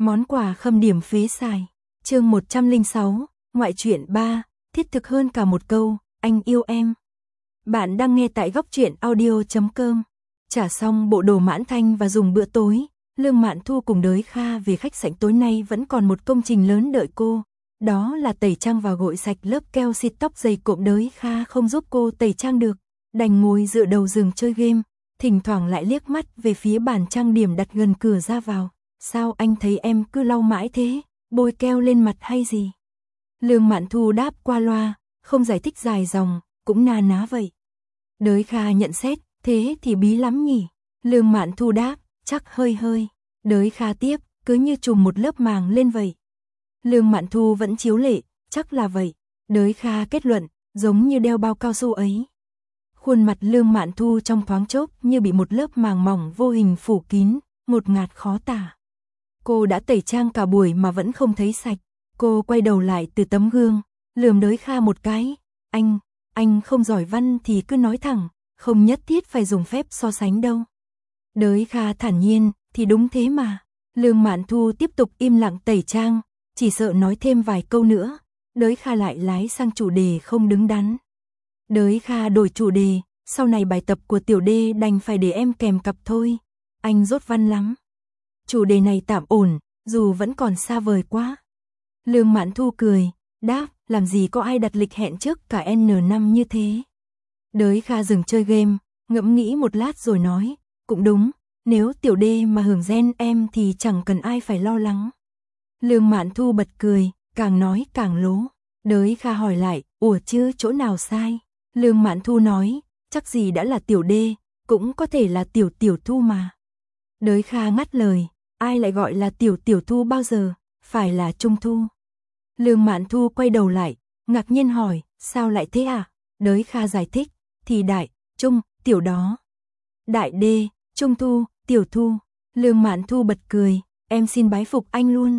Món quà khâm điểm phế xài. Chương 106, ngoại truyện 3, thiết thực hơn cả một câu, anh yêu em. Bạn đang nghe tại góc truyện audio.com. Trả xong bộ đồ Mãn Thanh và dùng bữa tối, Lương Mạn Thu cùng Đới Kha về khách sạn. Tối nay vẫn còn một công trình lớn đợi cô, đó là tẩy trang và gội sạch lớp keo xịt tóc dày cộm. Đới Kha không giúp cô tẩy trang được, đành ngồi dựa đầu giường chơi game, thỉnh thoảng lại liếc mắt về phía bàn trang điểm đặt gần cửa ra vào. Sao anh thấy em cứ lau mãi thế, bôi keo lên mặt hay gì? Lương Mạn Thu đáp qua loa, không giải thích dài dòng, cũng na ná vậy. Đới Kha nhận xét, thế thì bí lắm nhỉ? Lương Mạn Thu đáp, chắc hơi hơi. Đới Kha tiếp, cứ như trùm một lớp màng lên vậy. Lương Mạn Thu vẫn chiếu lệ, chắc là vậy. Đới Kha kết luận, giống như đeo bao cao su ấy. Khuôn mặt Lương Mạn Thu trong thoáng chốc như bị một lớp màng mỏng vô hình phủ kín, ngột ngạt khó tả. Cô đã tẩy trang cả buổi mà vẫn không thấy sạch. Cô quay đầu lại từ tấm gương, lườm Đới Kha một cái. Anh không giỏi văn thì cứ nói thẳng, không nhất thiết phải dùng phép so sánh đâu. Đới Kha thản nhiên, thì đúng thế mà. Lương Mạn Thu tiếp tục im lặng tẩy trang, chỉ sợ nói thêm vài câu nữa, Đới Kha lại lái sang chủ đề không đứng đắn. Đới Kha đổi chủ đề, sau này bài tập của tiểu đê đành phải để em kèm cặp thôi, anh dốt văn lắm. Chủ đề này tạm ổn, dù vẫn còn xa vời quá. Lương Mạn Thu cười, đáp, làm gì có ai đặt lịch hẹn trước cả N năm như thế. Đới Kha dừng chơi game, ngẫm nghĩ một lát rồi nói, cũng đúng, nếu tiểu đê mà hưởng gen em thì chẳng cần ai phải lo lắng. Lương Mạn Thu bật cười, càng nói càng lố. Đới Kha hỏi lại, ủa chứ chỗ nào sai? Lương Mạn Thu nói, chắc gì đã là tiểu đê, cũng có thể là tiểu Thu mà. Đới Kha ngắt lời, ai lại gọi là tiểu Thu bao giờ, phải là Trung Thu. Lương Mạn Thu quay đầu lại, ngạc nhiên hỏi, sao lại thế à? Đới Kha giải thích, thì đại, trung, tiểu đó. Đại đê, Trung Thu, tiểu Thu. Lương Mạn Thu bật cười, em xin bái phục anh luôn.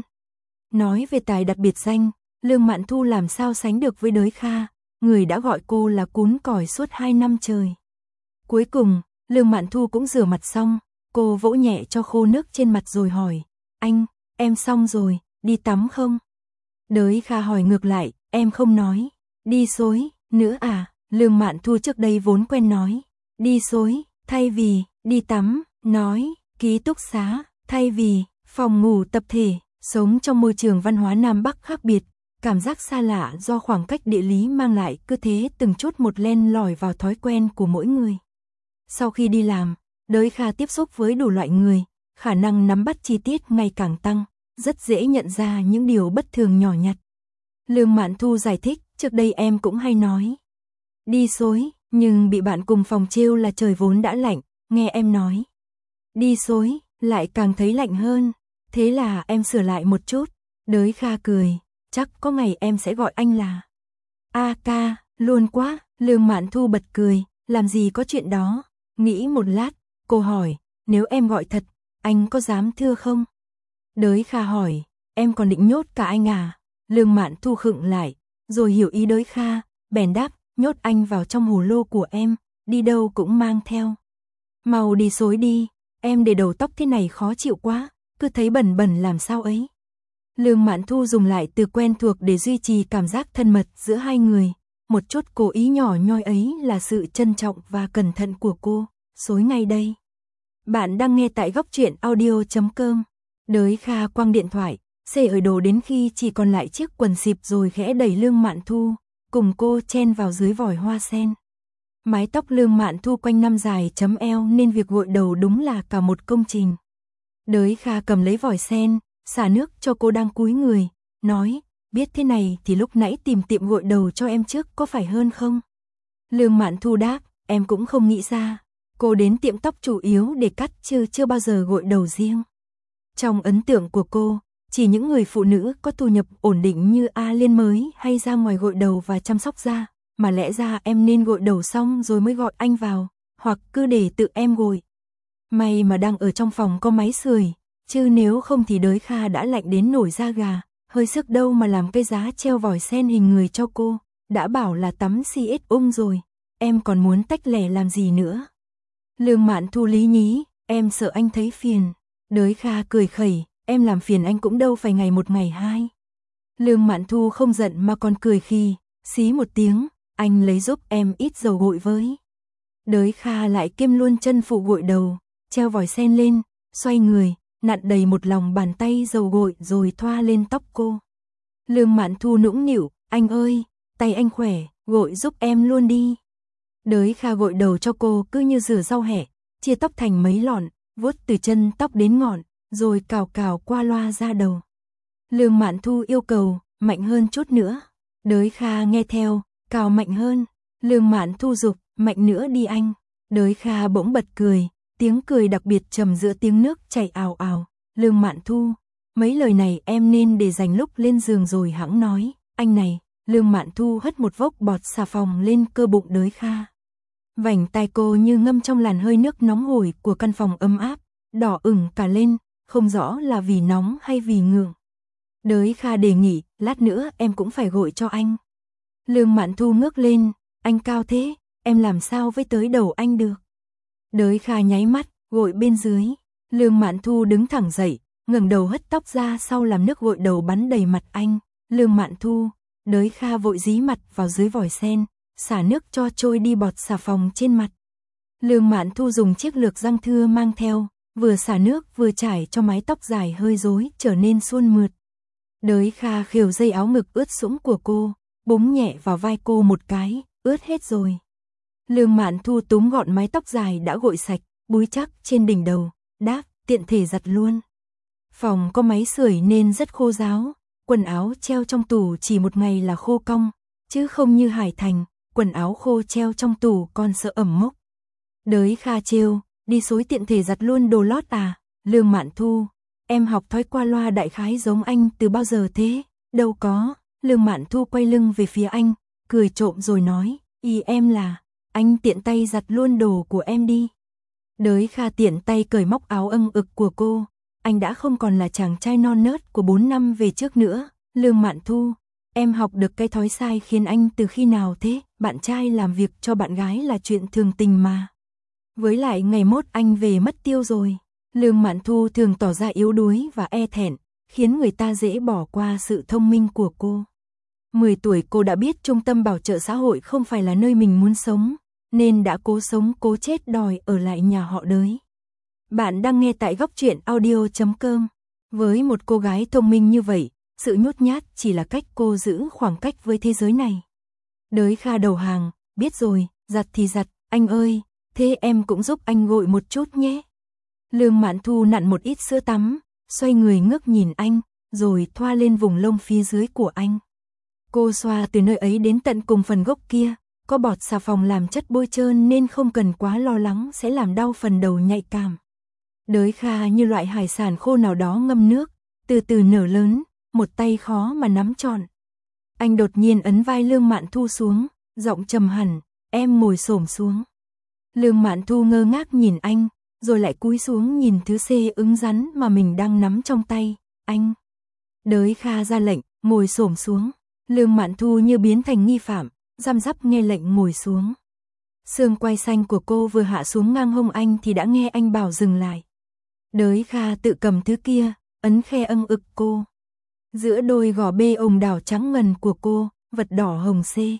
Nói về tài đặt biệt danh, Lương Mạn Thu làm sao sánh được với Đới Kha, người đã gọi cô là cún cỏi suốt 2 năm trời. Cuối cùng, Lương Mạn Thu cũng rửa mặt xong, cô vỗ nhẹ cho khô nước trên mặt rồi hỏi, anh, em xong rồi, đi tắm không? Đới Kha hỏi ngược lại, em không nói, đi xối, nữa à? Lương Mạn Thu trước đây vốn quen nói, đi xối, thay vì, đi tắm, nói, ký túc xá, thay vì, phòng ngủ tập thể, sống trong môi trường văn hóa Nam Bắc khác biệt, cảm giác xa lạ do khoảng cách địa lý mang lại cứ thế từng chút một len lỏi vào thói quen của mỗi người. Sau khi đi làm, Đới Kha tiếp xúc với đủ loại người, khả năng nắm bắt chi tiết ngày càng tăng, rất dễ nhận ra những điều bất thường nhỏ nhặt. Lương Mạn Thu giải thích, trước đây em cũng hay nói, đi xối, nhưng bị bạn cùng phòng trêu là trời vốn đã lạnh, nghe em nói, đi xối, lại càng thấy lạnh hơn, thế là em sửa lại một chút. Đới Kha cười, chắc có ngày em sẽ gọi anh là A ca, luôn quá. Lương Mạn Thu bật cười, làm gì có chuyện đó. Nghĩ một lát, cô hỏi, nếu em gọi thật, anh có dám thưa không? Đới Kha hỏi, em còn định nhốt cả anh à? Lương Mạn Thu khựng lại, rồi hiểu ý Đới Kha, bèn đáp, nhốt anh vào trong hồ lô của em, đi đâu cũng mang theo. Mau đi xối đi, em để đầu tóc thế này khó chịu quá, cứ thấy bẩn bẩn làm sao ấy. Lương Mạn Thu dùng lại từ quen thuộc để duy trì cảm giác thân mật giữa hai người, một chút cố ý nhỏ nhoi ấy là sự trân trọng và cẩn thận của cô, xối ngay đây. Bạn đang nghe tại góc truyện audio.com. Đới Kha quăng điện thoại, xể ở đồ đến khi chỉ còn lại chiếc quần xịp rồi khẽ đẩy Lương Mạn Thu, cùng cô chen vào dưới vòi hoa sen. Mái tóc Lương Mạn Thu quanh năm dài chấm eo nên việc gội đầu đúng là cả một công trình. Đới Kha cầm lấy vòi sen, xả nước cho cô đang cúi người, nói, biết thế này thì lúc nãy tìm tiệm gội đầu cho em trước có phải hơn không? Lương Mạn Thu đáp, em cũng không nghĩ ra, cô đến tiệm tóc chủ yếu để cắt chứ chưa bao giờ gội đầu riêng. Trong ấn tượng của cô, chỉ những người phụ nữ có thu nhập ổn định như A Liên mới hay ra ngoài gội đầu và chăm sóc da, mà lẽ ra em nên gội đầu xong rồi mới gọi anh vào, hoặc cứ để tự em gội. May mà đang ở trong phòng có máy sưởi, chứ nếu không thì Đới Kha đã lạnh đến nổi da gà, hơi sức đâu mà làm cây giá treo vòi sen hình người cho cô, đã bảo là tắm CS rồi, em còn muốn tách lẻ làm gì nữa. Lương Mạn Thu lý nhí, em sợ anh thấy phiền. Đới Kha cười khẩy, em làm phiền anh cũng đâu phải ngày một ngày hai. Lương Mạn Thu không giận mà còn cười khi, xí một tiếng, anh lấy giúp em ít dầu gội với. Đới Kha lại kiêm luôn chân phụ gội đầu, treo vòi sen lên, xoay người, nặn đầy một lòng bàn tay dầu gội rồi thoa lên tóc cô. Lương Mạn Thu nũng nịu, anh ơi, tay anh khỏe, gội giúp em luôn đi. Đới Kha gội đầu cho cô cứ như rửa rau hẹ, chia tóc thành mấy lọn, vuốt từ chân tóc đến ngọn, rồi cào cào qua loa ra đầu. Lương Mạn Thu yêu cầu, mạnh hơn chút nữa. Đới Kha nghe theo, cào mạnh hơn. Lương Mạn Thu giục, mạnh nữa đi anh. Đới Kha bỗng bật cười, tiếng cười đặc biệt trầm giữa tiếng nước chảy ào ào. Lương Mạn Thu, mấy lời này em nên để dành lúc lên giường rồi hẵng nói. Anh này, Lương Mạn Thu hất một vốc bọt xà phòng lên cơ bụng Đới Kha. Vành tai cô như ngâm trong làn hơi nước nóng hổi của căn phòng ấm áp, đỏ ửng cả lên, không rõ là vì nóng hay vì ngượng. Đới Kha đề nghị, lát nữa em cũng phải gội cho anh. Lương Mạn Thu ngước lên, anh cao thế, em làm sao với tới đầu anh được. Đới Kha nháy mắt, gội bên dưới. Lương Mạn Thu đứng thẳng dậy, ngẩng đầu hất tóc ra sau làm nước gội đầu bắn đầy mặt anh. Lương Mạn Thu, Đới Kha vội dí mặt vào dưới vòi sen, xả nước cho trôi đi bọt xà phòng trên mặt. Lương Mạn Thu dùng chiếc lược răng thưa mang theo, vừa xả nước vừa trải cho mái tóc dài hơi rối trở nên suôn mượt. Đới Kha khều dây áo ngực ướt sũng của cô, búng nhẹ vào vai cô một cái, ướt hết rồi. Lương Mạn Thu túm gọn mái tóc dài đã gội sạch, búi chắc trên đỉnh đầu, đáp, tiện thể giặt luôn. Phòng có máy sưởi nên rất khô ráo, quần áo treo trong tủ chỉ một ngày là khô cong, chứ không như Hải Thành, quần áo khô treo trong tủ còn sợ ẩm mốc. Đới Kha trêu, đi xối tiện thể giặt luôn đồ lót à? Lương Mạn Thu, em học thói qua loa đại khái giống anh từ bao giờ thế? Đâu có. Lương Mạn Thu quay lưng về phía anh, cười trộm rồi nói, ý em là, anh tiện tay giặt luôn đồ của em đi. Đới Kha tiện tay cởi móc áo âng ực của cô, anh đã không còn là chàng trai non nớt của 4 năm về trước nữa. Lương Mạn Thu, em học được cái thói sai khiến anh từ khi nào thế? Bạn trai làm việc cho bạn gái là chuyện thường tình mà. Với lại ngày mốt anh về mất tiêu rồi. Lương Mạn Thu thường tỏ ra yếu đuối và e thẹn, khiến người ta dễ bỏ qua sự thông minh của cô. 10 tuổi cô đã biết trung tâm bảo trợ xã hội không phải là nơi mình muốn sống, nên đã cố sống cố chết đòi ở lại nhà họ Đới. Bạn đang nghe tại Góc Truyện Audio.com. Với một cô gái thông minh như vậy, sự nhút nhát chỉ là cách cô giữ khoảng cách với thế giới này. Đới Kha đầu hàng, biết rồi, giặt thì giặt, anh ơi, thế em cũng giúp anh gội một chút nhé. Lương Mạn Thu nặn một ít sữa tắm, xoay người ngước nhìn anh, rồi thoa lên vùng lông phía dưới của anh. Cô xoa từ nơi ấy đến tận cùng phần gốc kia, có bọt xà phòng làm chất bôi trơn nên không cần quá lo lắng sẽ làm đau phần đầu nhạy cảm. Đới Kha như loại hải sản khô nào đó ngâm nước, từ từ nở lớn, một tay khó mà nắm trọn. Anh đột nhiên ấn vai Lương Mạn Thu xuống, giọng trầm hẳn, em ngồi xổm xuống. Lương Mạn Thu ngơ ngác nhìn anh, rồi lại cúi xuống nhìn thứ xê ứng rắn mà mình đang nắm trong tay, anh. Đới Kha ra lệnh, ngồi xổm xuống. Lương Mạn Thu như biến thành nghi phạm, răm rắp nghe lệnh ngồi xuống. Xương quai xanh của cô vừa hạ xuống ngang hông anh thì đã nghe anh bảo dừng lại. Đới Kha tự cầm thứ kia, ấn khe âng ực cô. Giữa đôi gò bê ồng đảo trắng ngần của cô, vật đỏ hồng xê.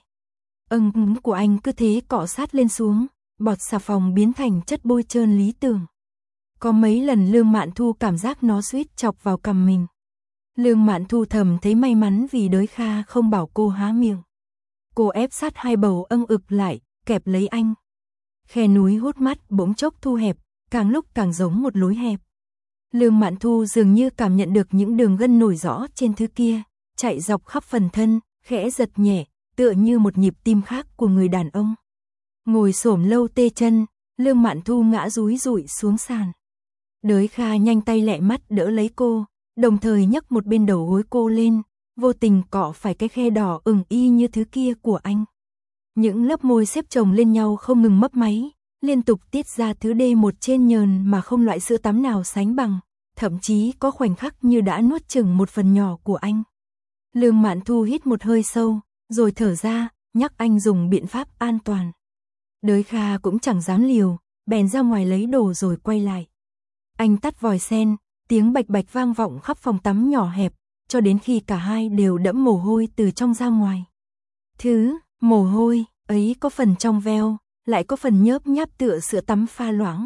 Âng của anh cứ thế cọ sát lên xuống, bọt xà phòng biến thành chất bôi trơn lý tưởng. Có mấy lần Lương Mạn Thu cảm giác nó suýt chọc vào cằm mình. Lương Mạn Thu thầm thấy may mắn vì Đới Kha không bảo cô há miệng. Cô ép sát hai bầu âng ực lại, kẹp lấy anh. Khe núi hút mắt bỗng chốc thu hẹp, càng lúc càng giống một lối hẹp. Lương Mạn Thu dường như cảm nhận được những đường gân nổi rõ trên thứ kia, chạy dọc khắp phần thân, khẽ giật nhẹ, tựa như một nhịp tim khác của người đàn ông. Ngồi xổm lâu tê chân, Lương Mạn Thu ngã dúi rụi xuống sàn. Đới Kha nhanh tay lẹ mắt đỡ lấy cô, đồng thời nhấc một bên đầu gối cô lên, vô tình cọ phải cái khe đỏ ửng y như thứ kia của anh. Những lớp môi xếp chồng lên nhau không ngừng mấp máy, liên tục tiết ra thứ D1 trên nhờn mà không loại sữa tắm nào sánh bằng, thậm chí có khoảnh khắc như đã nuốt chửng một phần nhỏ của anh. Lương Mạn Thu hít một hơi sâu, rồi thở ra, nhắc anh dùng biện pháp an toàn. Đới Kha cũng chẳng dám liều, bèn ra ngoài lấy đồ rồi quay lại. Anh tắt vòi sen, Tiếng bạch bạch vang vọng khắp phòng tắm nhỏ hẹp, cho đến khi cả hai đều đẫm mồ hôi từ trong ra ngoài. Thứ mồ hôi ấy có phần trong veo, lại có phần nhớp nháp tựa sữa tắm pha loãng.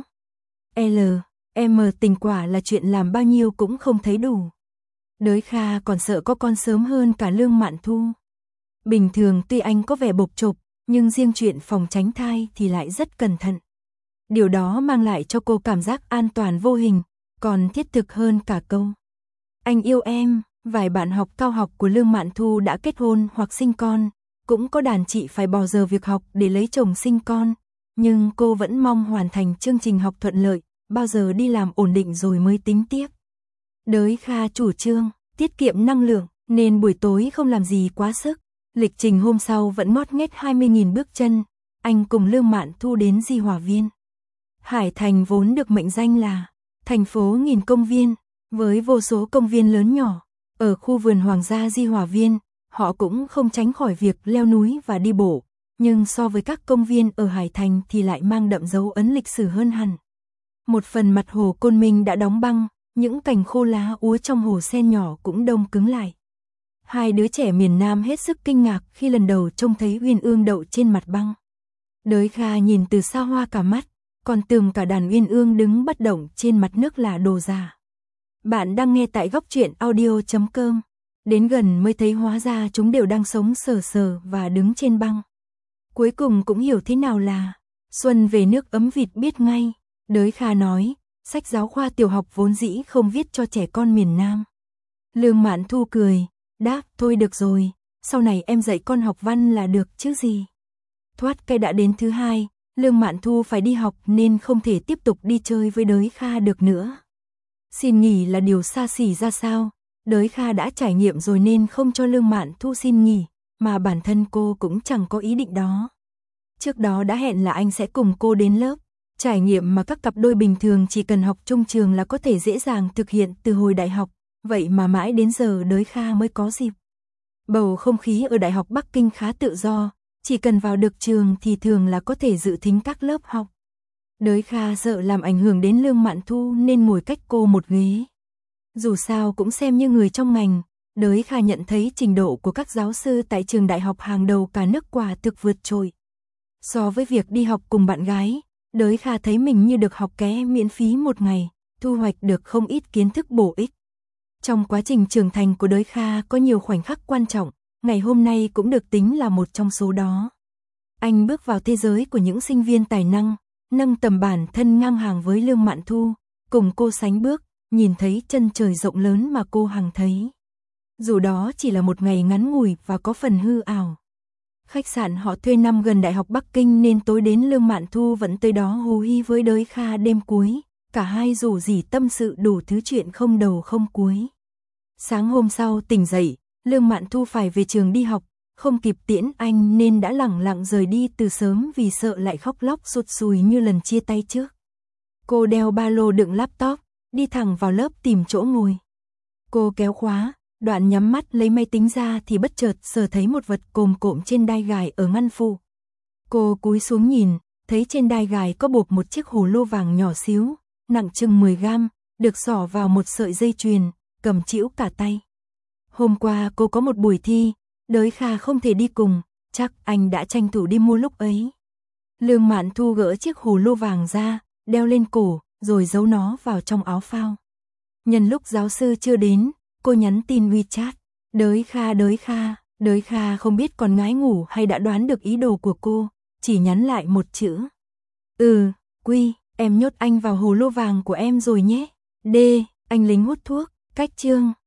M tình quả là chuyện làm bao nhiêu cũng không thấy đủ. Đới Kha còn sợ có con sớm hơn cả Lương Mạn Thu. Bình thường tuy anh có vẻ bộc trộp, nhưng riêng chuyện phòng tránh thai thì lại rất cẩn thận. Điều đó mang lại cho cô cảm giác an toàn vô hình, còn thiết thực hơn cả câu "anh yêu em". Vài bạn học cao học của Lương Mạn Thu đã kết hôn hoặc sinh con, cũng có đàn chị phải bỏ giờ việc học để lấy chồng sinh con, nhưng cô vẫn mong hoàn thành chương trình học thuận lợi, bao giờ đi làm ổn định rồi mới tính tiếp. Đới Kha chủ trương tiết kiệm năng lượng, nên buổi tối không làm gì quá sức. Lịch trình hôm sau vẫn ngót nghét 20.000 bước chân, anh cùng Lương Mạn Thu đến Di Hòa Viên. Hải Thành vốn được mệnh danh là thành phố nghìn công viên, với vô số công viên lớn nhỏ. Ở khu vườn Hoàng gia Di Hòa Viên, họ cũng không tránh khỏi việc leo núi và đi bộ, nhưng so với các công viên ở Hải Thành thì lại mang đậm dấu ấn lịch sử hơn hẳn. Một phần mặt hồ Côn Minh đã đóng băng, những cành khô lá úa trong hồ sen nhỏ cũng đông cứng lại. Hai đứa trẻ miền Nam hết sức kinh ngạc khi lần đầu trông thấy uyên ương đậu trên mặt băng. Đới Kha nhìn từ xa hoa cả mắt, còn tưởng cả đàn uyên ương đứng bất động trên mặt nước là đồ giả. Bạn đang nghe tại goctruyện.audio.com. Đến gần mới thấy hóa ra chúng đều đang sống sờ sờ và đứng trên băng. Cuối cùng cũng hiểu thế nào là xuân về nước ấm vịt biết ngay. Đới Kha nói, sách giáo khoa tiểu học vốn dĩ không viết cho trẻ con miền Nam. Lương Mạn Thu cười, đáp, thôi được rồi, sau này em dạy con học văn là được chứ gì. Thoát cái đã đến thứ hai, Lương Mạn Thu phải đi học nên không thể tiếp tục đi chơi với Đới Kha được nữa. Xin nghỉ là điều xa xỉ ra sao, Đới Kha đã trải nghiệm rồi nên không cho Lương Mạn Thu xin nghỉ, mà bản thân cô cũng chẳng có ý định đó. Trước đó đã hẹn là anh sẽ cùng cô đến lớp, trải nghiệm mà các cặp đôi bình thường chỉ cần học chung trường là có thể dễ dàng thực hiện từ hồi đại học, vậy mà mãi đến giờ Đới Kha mới có dịp. Bầu không khí ở Đại học Bắc Kinh khá tự do, chỉ cần vào được trường thì thường là có thể dự thính các lớp học. Đới Kha sợ làm ảnh hưởng đến Lương Mạn Thu nên ngồi cách cô một ghế. Dù sao cũng xem như người trong ngành, Đới Kha nhận thấy trình độ của các giáo sư tại trường đại học hàng đầu cả nước quả thực vượt trội. So với việc đi học cùng bạn gái, Đới Kha thấy mình như được học ké miễn phí một ngày, thu hoạch được không ít kiến thức bổ ích. Trong quá trình trưởng thành của Đới Kha có nhiều khoảnh khắc quan trọng, ngày hôm nay cũng được tính là một trong số đó. Anh bước vào thế giới của những sinh viên tài năng, nâng tầm bản thân ngang hàng với Lương Mạn Thu, cùng cô sánh bước, nhìn thấy chân trời rộng lớn mà cô hằng thấy. Dù đó chỉ là một ngày ngắn ngủi và có phần hư ảo. Khách sạn họ thuê nằm gần Đại học Bắc Kinh nên tối đến Lương Mạn Thu vẫn tới đó hú hí với Đới Kha đêm cuối, cả hai rủ rỉ tâm sự đủ thứ chuyện không đầu không cuối. Sáng hôm sau tỉnh dậy, Lương Mạn Thu phải về trường đi học, không kịp tiễn anh nên đã lẳng lặng rời đi từ sớm vì sợ lại khóc lóc sụt sùi như lần chia tay trước. Cô đeo ba lô đựng laptop, đi thẳng vào lớp tìm chỗ ngồi. Cô kéo khóa, đoạn nhắm mắt lấy máy tính ra thì bất chợt sờ thấy một vật cồm cộm trên đai gài ở ngăn phụ. Cô cúi xuống nhìn, thấy trên đai gài có buộc một chiếc hồ lô vàng nhỏ xíu, nặng chừng 10 gram, được xỏ vào một sợi dây chuyền, cầm chĩu cả tay. Hôm qua cô có một buổi thi, Đới Kha không thể đi cùng, chắc anh đã tranh thủ đi mua lúc ấy. Lương Mạn Thu gỡ chiếc hồ lô vàng ra, đeo lên cổ, rồi giấu nó vào trong áo phao. Nhân lúc giáo sư chưa đến, cô nhắn tin WeChat, Đới Kha không biết còn ngái ngủ hay đã đoán được ý đồ của cô, chỉ nhắn lại một chữ. Quy, em nhốt anh vào hồ lô vàng của em rồi nhé. D, anh lính hút thuốc, cách chương.